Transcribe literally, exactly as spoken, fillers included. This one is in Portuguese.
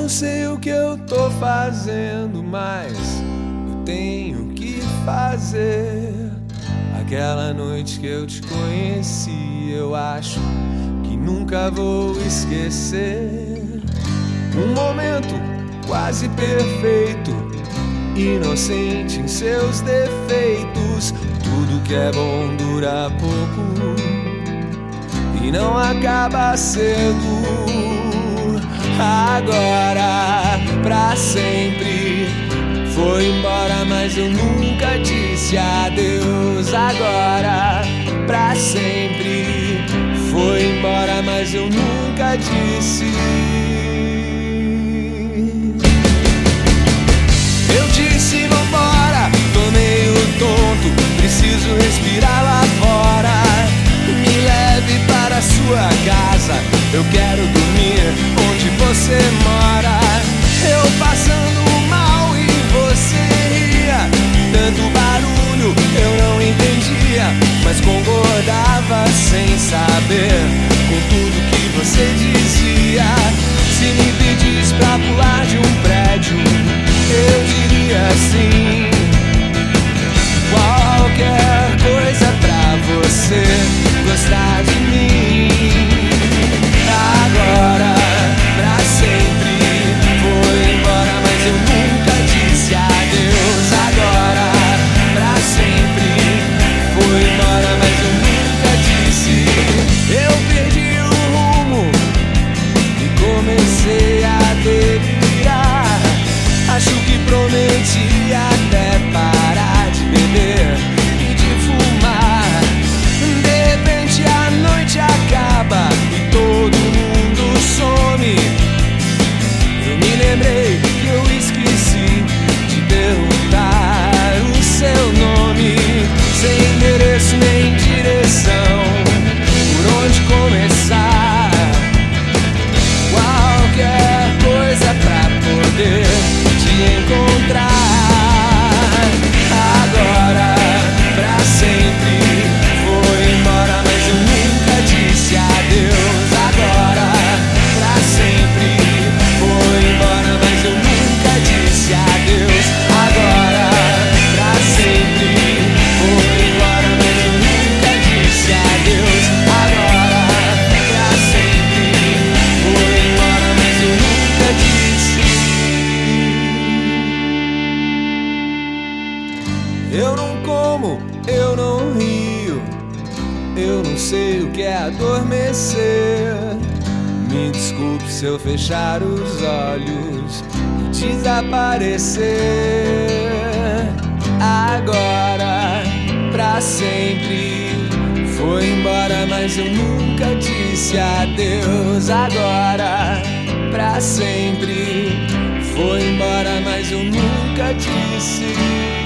não sei o que eu tô fazendo, mas eu tenho que fazer. Aquela noite que eu te conheci, eu acho que nunca vou esquecer. Um momento quase perfeito, inocente em seus defeitos. Tudo que é bom dura pouco e não acaba cedo. Agora, pra sempre, foi embora, mas eu nunca disse adeus. Agora, pra sempre, foi embora, mas eu nunca disse. Eu disse vambora, tô meio tonto, preciso respirar lá fora. Me leve para sua casa, eu quero dormir onde você mora. Eu passando mal e você ria, tanto barulho eu não entendia, mas concordava sem saber com tudo que você dizia. Se me pedisse pra pular de um prédio, eu diria sim. Qualquer coisa pra você gostar de mim. Agora, pra sempre, foi embora, mas eu nunca disse adeus. Agora, pra sempre, foi embora, mas eu nunca disse. Eu perdi o rumo e comecei a delirar. Acho que prometi até parar de beber e de fumar. De repente a noite acaba e todo mundo some. Eu me lembrei que eu esqueci de perguntar o seu nome. Sem endereço nem direção, por onde começar? Qualquer coisa pra poder te encontrar. Agora, pra sempre, foi embora, mas eu nunca disse adeus. Agora, pra sempre, foi embora, mas eu nunca disse adeus. Agora, pra sempre, foi embora, mas eu nunca disse adeus. Agora, pra sempre, foi embora, mas eu nunca disse. Eu não como, eu não rio, eu não sei o que é adormecer. Me desculpe se eu fechar os olhos e desaparecer. Agora, pra sempre, foi embora, mas eu nunca disse adeus. Agora, pra sempre, foi embora, mas eu nunca disse.